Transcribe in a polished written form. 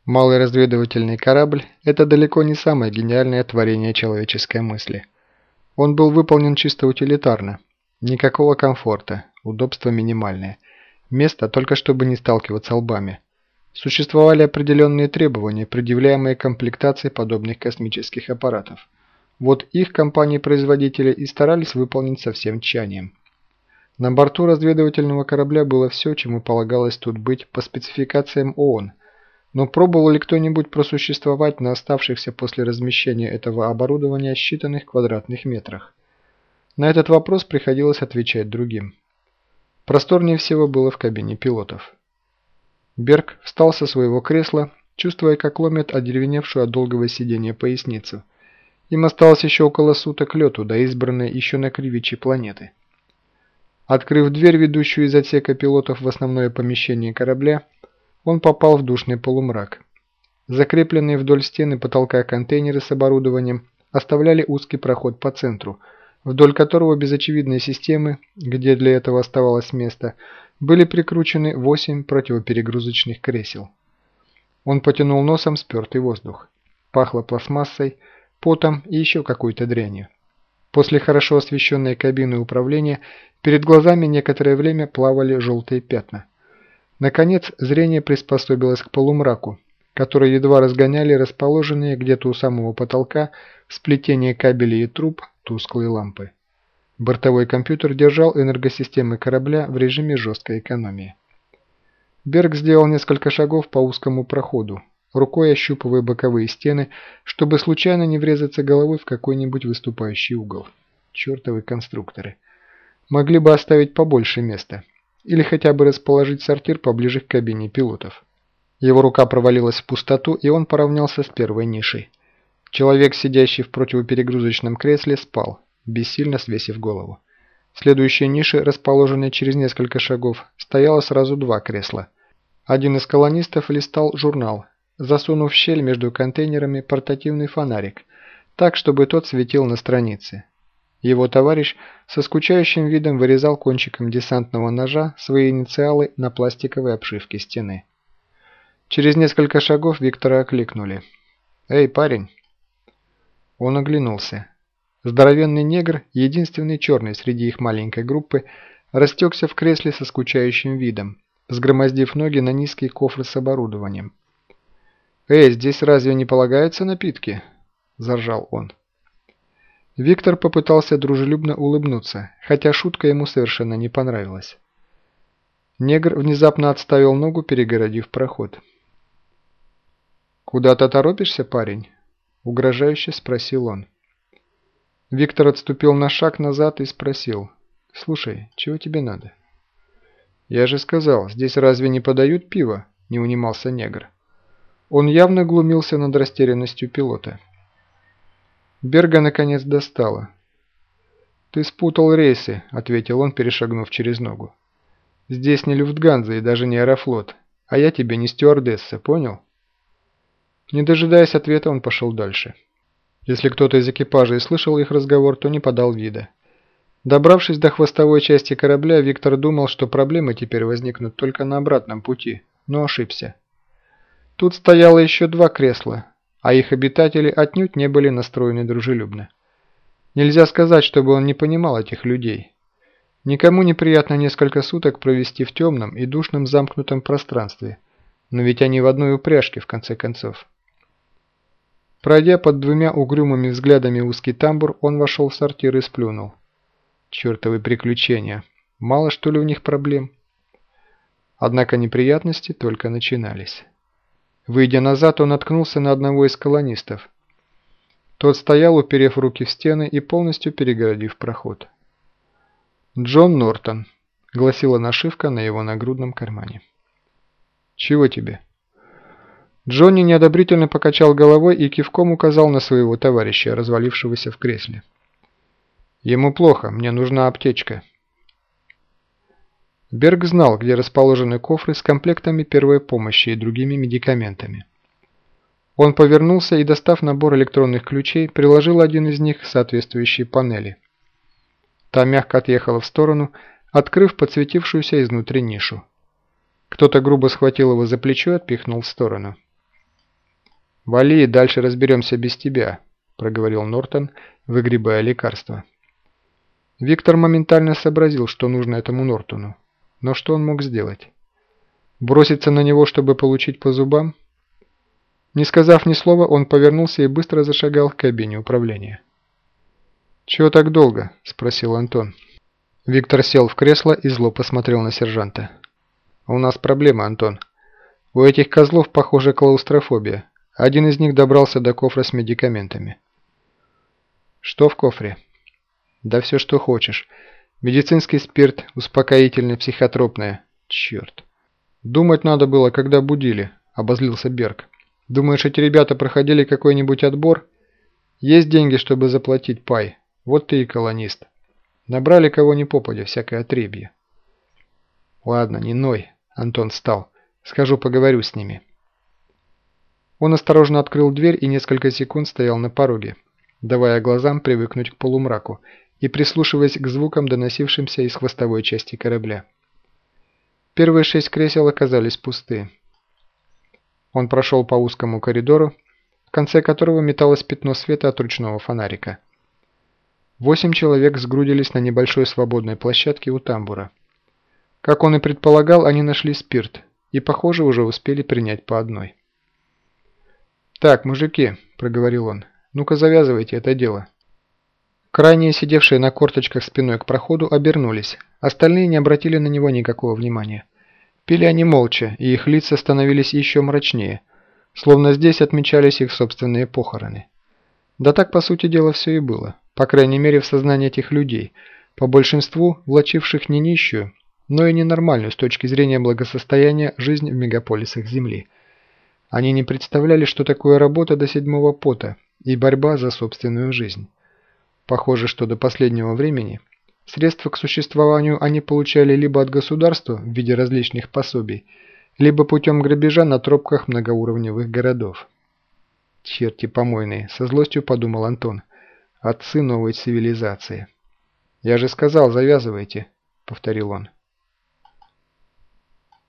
Малый разведывательный корабль – это далеко не самое гениальное творение человеческой мысли. Он был выполнен чисто утилитарно. Никакого комфорта, удобства минимальные. Место только чтобы не сталкиваться лбами. Существовали определенные требования, предъявляемые комплектацией подобных космических аппаратов. Вот их компании-производители и старались выполнить со всем тщанием. На борту разведывательного корабля было все, чему полагалось тут быть по спецификациям ООН. Но пробовал ли кто-нибудь просуществовать на оставшихся после размещения этого оборудования считанных квадратных метрах? На этот вопрос приходилось отвечать другим. Просторнее всего было в кабине пилотов. Берг встал со своего кресла, чувствуя, как ломит одеревеневшую от долгого сидения поясницу. Им осталось еще около суток лету до избранной еще на Кривичи планеты. Открыв дверь, ведущую из отсека пилотов в основное помещение корабля, он попал в душный полумрак. Закрепленные вдоль стены потолка контейнеры с оборудованием оставляли узкий проход по центру, вдоль которого без очевидной системы, где для этого оставалось место, были прикручены 8 противоперегрузочных кресел. Он потянул носом спертый воздух. Пахло пластмассой, потом и еще какой-то дрянью. После хорошо освещенной кабины управления перед глазами некоторое время плавали желтые пятна. Наконец, зрение приспособилось к полумраку, который едва разгоняли расположенные где-то у самого потолка в сплетении кабелей и труб тусклые лампы. Бортовой компьютер держал энергосистемы корабля в режиме жесткой экономии. Берг сделал несколько шагов по узкому проходу, рукой ощупывая боковые стены, чтобы случайно не врезаться головой в какой-нибудь выступающий угол. Чертовы конструкторы. Могли бы оставить побольше места. Или хотя бы расположить сортир поближе к кабине пилотов. Его рука провалилась в пустоту, и он поравнялся с первой нишей. Человек, сидящий в противоперегрузочном кресле, спал, бессильно свесив голову. В следующей нише, расположенной через несколько шагов, стояло сразу 2 кресла. Один из колонистов листал журнал, засунув в щель между контейнерами портативный фонарик, так, чтобы тот светил на странице. Его товарищ со скучающим видом вырезал кончиком десантного ножа свои инициалы на пластиковой обшивке стены. Через несколько шагов Виктора окликнули. «Эй, парень!» Он оглянулся. Здоровенный негр, единственный черный среди их маленькой группы, растекся в кресле со скучающим видом, сгромоздив ноги на низкий кофр с оборудованием. «Эй, здесь разве не полагаются напитки?» – заржал он. Виктор попытался дружелюбно улыбнуться, хотя шутка ему совершенно не понравилась. Негр внезапно отставил ногу, перегородив проход. «Куда-то торопишься, парень?» – угрожающе спросил он. Виктор отступил на шаг назад и спросил. «Слушай, чего тебе надо?» «Я же сказал, здесь разве не подают пиво?» – не унимался негр. Он явно глумился над растерянностью пилота. Берга наконец достало. «Ты спутал рейсы», — ответил он, перешагнув через ногу. «Здесь не Люфтганза и даже не Аэрофлот, а я тебе не стюардесса, понял?» Не дожидаясь ответа, он пошел дальше. Если кто-то из экипажа и слышал их разговор, то не подал вида. Добравшись до хвостовой части корабля, Виктор думал, что проблемы теперь возникнут только на обратном пути, но ошибся. Тут стояло еще 2 кресла, а их обитатели отнюдь не были настроены дружелюбно. Нельзя сказать, чтобы он не понимал этих людей. Никому неприятно несколько суток провести в темном и душном замкнутом пространстве, но ведь они в одной упряжке, в конце концов. Пройдя под 2 угрюмыми взглядами узкий тамбур, он вошел в сортир и сплюнул. Чертовы приключения. Мало что ли у них проблем? Однако неприятности только начинались. Выйдя назад, он наткнулся на одного из колонистов. Тот стоял, уперев руки в стены и полностью перегородив проход. «Джон Нортон», — гласила нашивка на его нагрудном кармане. «Чего тебе?» Джонни неодобрительно покачал головой и кивком указал на своего товарища, развалившегося в кресле. «Ему плохо, мне нужна аптечка». Берг знал, где расположены кофры с комплектами первой помощи и другими медикаментами. Он повернулся и, достав набор электронных ключей, приложил один из них к соответствующей панели. Та мягко отъехала в сторону, открыв подсветившуюся изнутри нишу. Кто-то грубо схватил его за плечо и отпихнул в сторону. «Вали, дальше разберемся без тебя», – проговорил Нортон, выгребая лекарство. Виктор моментально сообразил, что нужно этому Нортону. Но что он мог сделать? Броситься на него, чтобы получить по зубам? Не сказав ни слова, он повернулся и быстро зашагал к кабине управления. «Чего так долго?» – спросил Антон. Виктор сел в кресло и зло посмотрел на сержанта. «У нас проблема, Антон. У этих козлов, похоже, клаустрофобия. Один из них добрался до кофра с медикаментами». «Что в кофре?» «Да все, что хочешь. Медицинский спирт, успокоительное, психотропное. Черт. Думать надо было, когда будили», – обозлился Берг. «Думаешь, эти ребята проходили какой-нибудь отбор? Есть деньги, чтобы заплатить пай. Вот ты и колонист. Набрали кого ни попадя, всякое отребье». «Ладно, не ной», – Антон встал. «Схожу поговорю с ними». Он осторожно открыл дверь и несколько секунд стоял на пороге, давая глазам привыкнуть к полумраку и прислушиваясь к звукам, доносившимся из хвостовой части корабля. Первые 6 кресел оказались пусты. Он прошел по узкому коридору, в конце которого металось пятно света от ручного фонарика. 8 человек сгрудились на небольшой свободной площадке у тамбура. Как он и предполагал, они нашли спирт и, похоже, уже успели принять по одной. «Так, мужики», – проговорил он, – «ну-ка завязывайте это дело». Крайние, сидевшие на корточках спиной к проходу, обернулись. Остальные не обратили на него никакого внимания. Пили они молча, и их лица становились еще мрачнее, словно здесь отмечались их собственные похороны. Да так, по сути дела, все и было. По крайней мере, в сознании этих людей, по большинству влачивших не нищую, но и ненормальную с точки зрения благосостояния жизнь в мегаполисах Земли. Они не представляли, что такое работа до седьмого пота и борьба за собственную жизнь. Похоже, что до последнего времени средства к существованию они получали либо от государства в виде различных пособий, либо путем грабежа на тропках многоуровневых городов. «Черти помойные», – со злостью подумал Антон. «Отцы новой цивилизации». «Я же сказал, завязывайте», – повторил он.